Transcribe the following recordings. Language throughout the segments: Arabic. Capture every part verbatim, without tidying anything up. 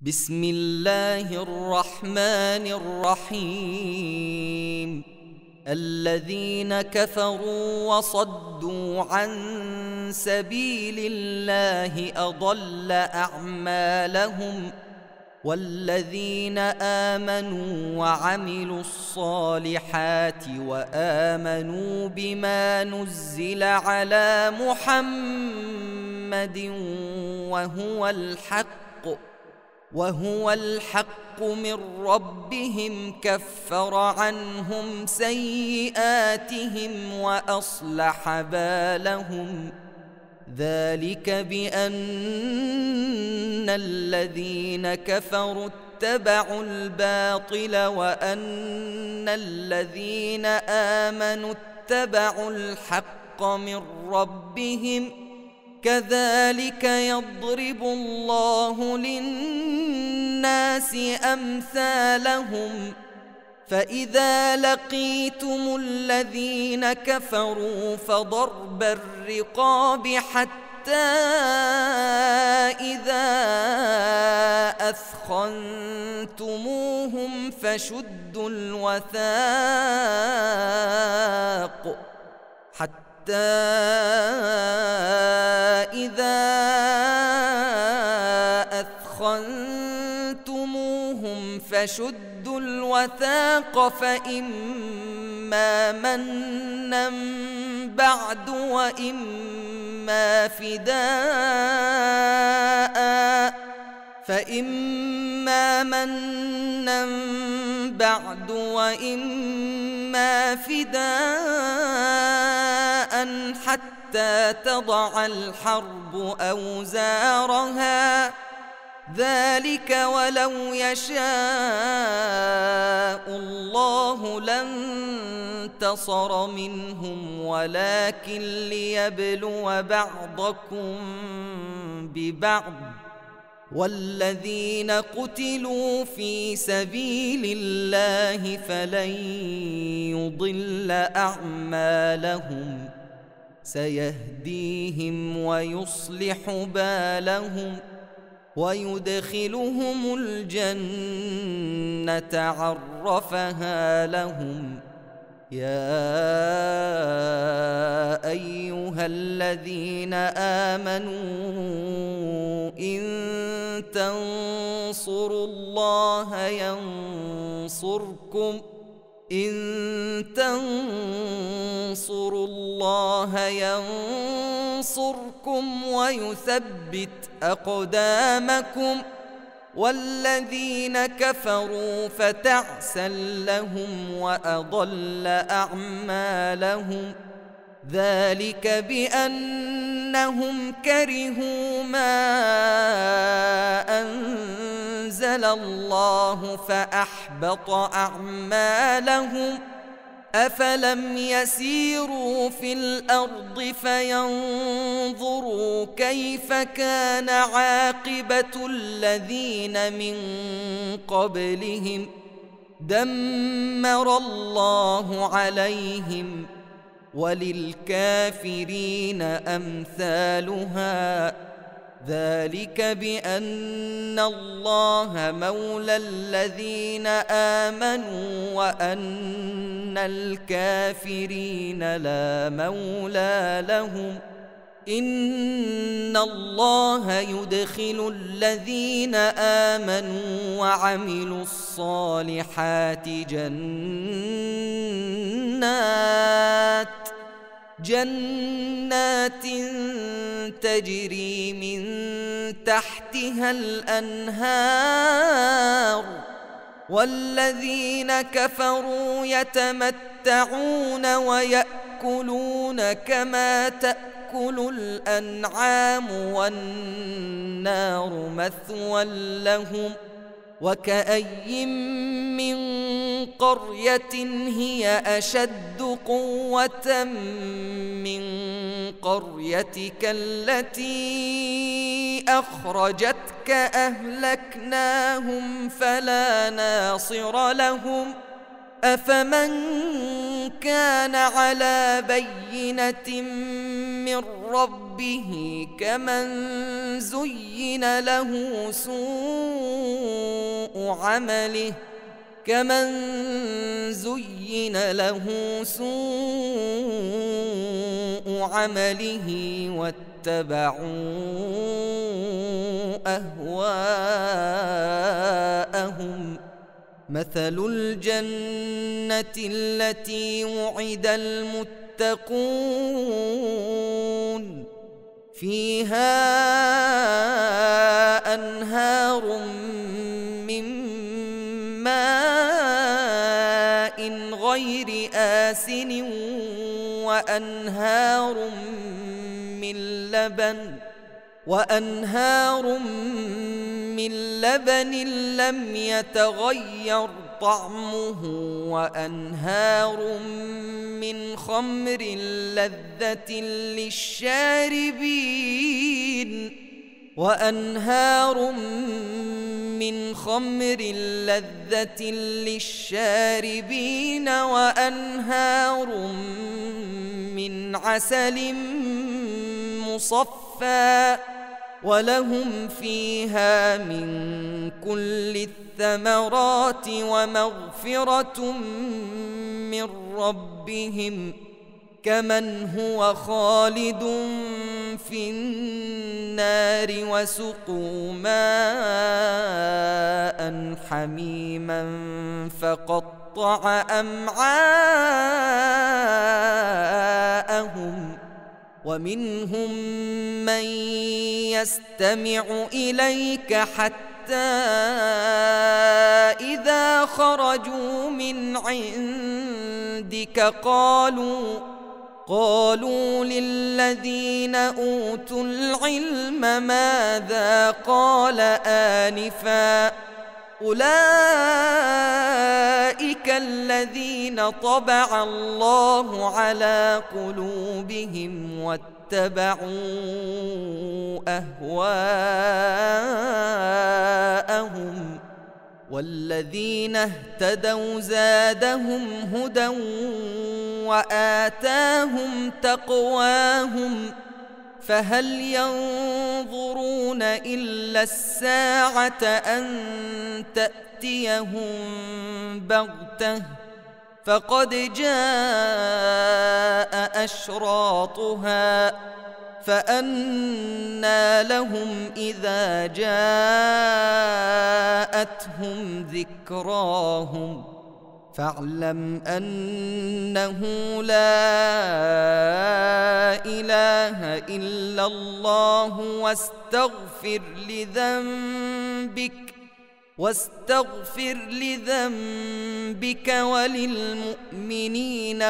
بسم الله الرحمن الرحيم. الذين كفروا وصدوا عن سبيل الله أضل أعمالهم، والذين آمنوا وعملوا الصالحات وآمنوا بما نزل على محمد وهو الحق وهو الحق من ربهم كفر عنهم سيئاتهم وأصلح بالهم. ذلك بأن الذين كفروا اتبعوا الباطل وأن الذين آمنوا اتبعوا الحق من ربهم. كذلك يضرب الله للناس أمثالهم. فإذا لقيتم الذين كفروا فضرب الرقاب حتى إذا أثخنتموهم فشدوا الوثاق حتى حتى إذا أثخنتموهم فشدوا الوثاق فإما منا بعد وإما فداء فإما منا بعد وإما فداء حتى تضع الحرب أوزارها. ذلك ولو يشاء الله لانتصر منهم ولكن ليبلو بعضكم ببعض. والذين قتلوا في سبيل الله فلن يضل أعمالهم سيهديهم ويصلح بالهم ويدخلهم الجنة عرفها لهم. يا أيها الذين آمنوا إن تنصروا الله ينصركم إن تنصروا الله ينصركم ويثبت أقدامكم. والذين كفروا فتعسا لهم وأضل أعمالهم. ذلك بأنهم كرهوا ما أنزل الله فأحبط أعمالهم. أفلم يسيروا في الأرض فينظروا كيف كان عاقبة الذين من قبلهم. دمر الله عليهم وللكافرين أمثالها. ذلك بأن الله مولى الذين آمنوا وأن الكافرين لا مولى لهم. إن الله يدخل الذين آمنوا وعملوا الصالحات جنات جنات تجري من تحتها الأنهار. والذين كفروا يتمتعون ويأكلون كما تأكل الأنعام والنار مثوى لهم. وكأي من قرية هي أشد قوة من قريتك التي أخرجتك أهلكناهم فلا ناصر لهم. أفمن كان على بينة من ربه كمن زين له سوء عمله كمن زين له سوء عمله واتبعوا أهواءهم مثل الجنة التي وعد المتقون فيها أنهار من ماء غير آسن وأنهار من لبن وأنهار من لبن لم يتغير طعمه وأنهار من خمر لذة للشاربين وأنهار من خمر لذة للشاربين وأنهار من عسل مصفى ولهم فيها من كل الثمرات ومغفرة من ربهم كمن هو خالد في النار وسقوا ماء حميما فقطع أمعاءهم ومنهم من يستمع إليك حتى إذا خرجوا من عندك قالوا قالوا للذين أوتوا العلم ماذا قال آنفا أولئك الذين طبع الله على قلوبهم واتبعوا أهواءهم والذين اهتدوا زادهم هدى وآتاهم تقواهم فهل ينظرون إلا الساعة أن تأتيهم بغتة فقد جاء أشراطها فأنى لهم إذا جاءتهم ذكراهم فاعلم أنه لا إله إلا الله واستغفر لذنبك واستغفر لذنبك وللمؤمنين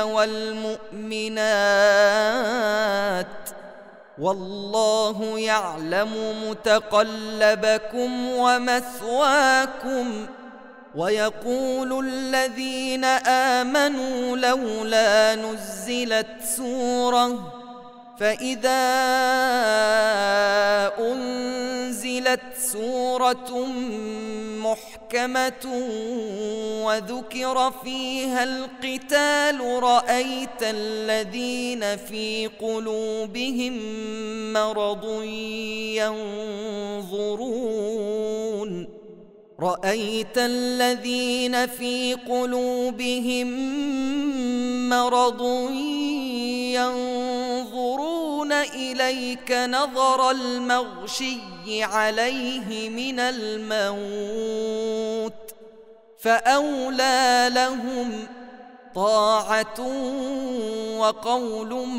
والمؤمنات والله يعلم متقلبكم ومثواكم ويقول الذين آمنوا لولا نزلت سورة فإذا أنزلت سورة محكمة وذكر فيها القتال رأيت الذين في قلوبهم مرض ينظرون رأيت الذين في قلوبهم مرض ينظرون إليك نظر المغشي عليه من الموت فأولى لهم طاعة وقول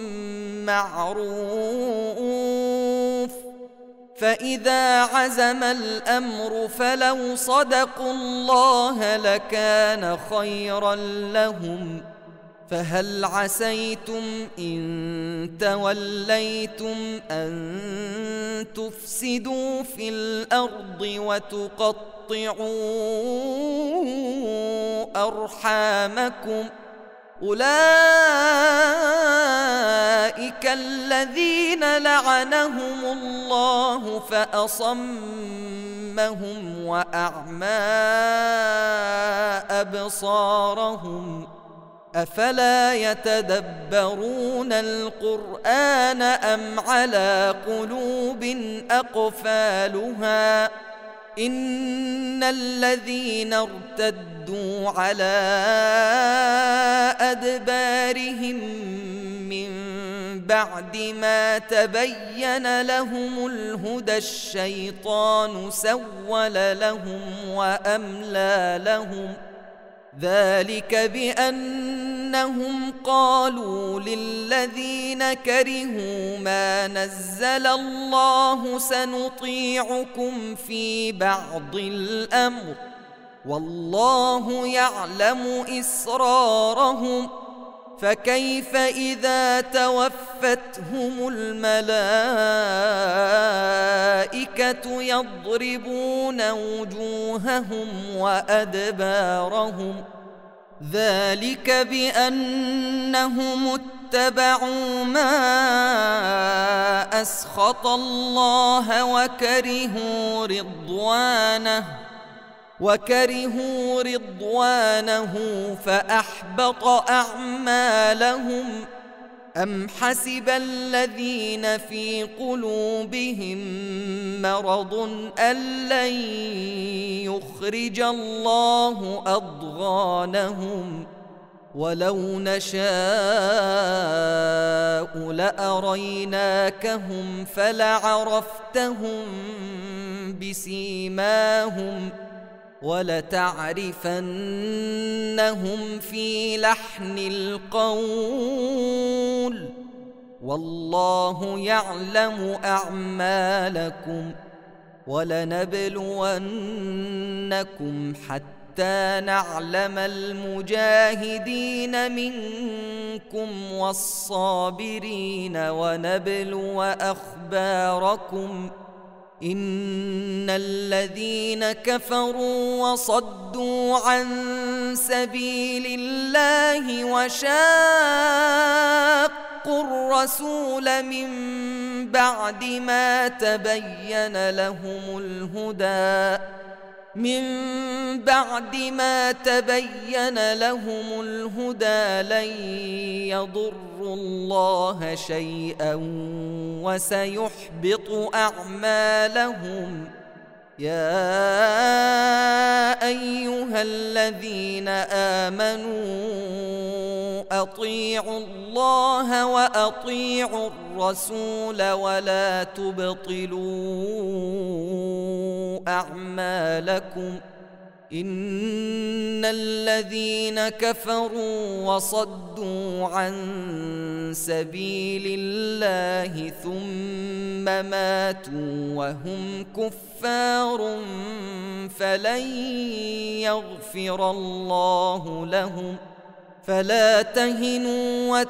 معروف فإذا عزم الأمر فلو صدقوا الله لكان خيرا لهم فهل عسيتم إن توليتم أن تفسدوا في الأرض وتقطعوا أرحامكم أولئك الذين لعنهم الله فأصمهم وأعمى أبصارهم أفلا يتدبرون القرآن أم على قلوب أقفالها إن الذين ارتدوا على أدبارهم من بعد ما تبين لهم الهدى الشيطان سول لهم وأملى لهم ذلك بأنهم قالوا للذين كرهوا ما نزل الله سنطيعكم في بعض الأمر والله يعلم إسرارهم فكيف إذا توفتهم الملائكة يضربون وجوههم وأدبارهم ذلك بأنهم اتبعوا ما أسخط الله وكرهوا رضوانه وكرهوا رضوانه فأحبط أعمالهم أم حسب الذين في قلوبهم مرض أن لن يخرج الله أضغانهم ولو نشاء لأريناكهم فلعرفتهم بسيماهم ولتعرفنهم في لحن القول والله يعلم أعمالكم ولنبلونكم حتى نعلم المجاهدين منكم والصابرين ونبلو أخباركم إن الذين كفروا وصدوا عن سبيل الله وشاقوا الرسول من بعد ما تبين لهم الهدى من بعد ما تبين لهم الهدى لن يضروا الله شيئا وسيحبط أعمالهم يا أيها الذين آمنوا أطيعوا الله وأطيعوا الرسول ولا تبطلوا أعمالكم إن الذين كفروا وصدوا عن سبيل الله ثم ماتوا وهم كفار فلن يغفر الله لهم فلا تهنوا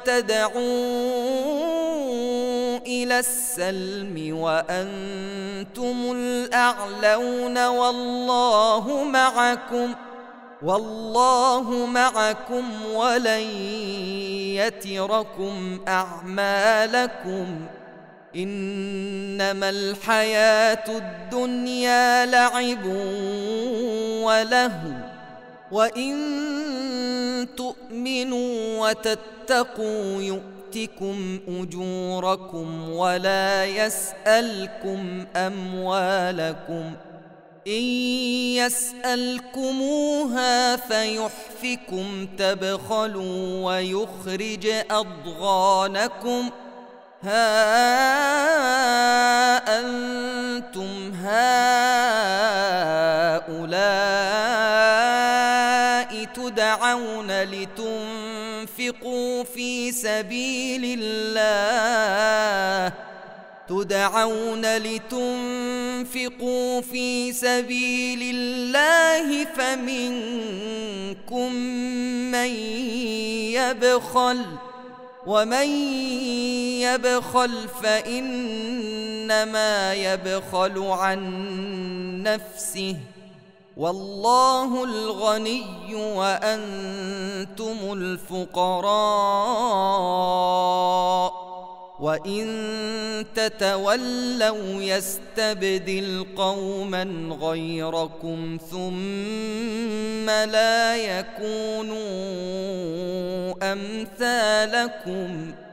وتدعوا إلى السلم وأنتم الأعلون والله معكم والله معكم ولن يتركم أعمالكم إنما الحياة الدنيا لعب ولهو وإن تؤمنوا وتتقوا يؤتكم أجوركم ولا يسألكم أموالكم إن يسألكموها فيحفكم تبخلوا ويخرج أضغانكم ها أنتم هؤلاء تدعون لتنفقوا في سبيل الله تدعون لتنفقوا في سبيل الله فمنكم من يبخل ومن يبخل فإنما يبخل عن نفسه والله الغني وأنتم الفقراء وإن تتولوا يستبدل قوما غيركم ثم لا يكونوا أمثالكم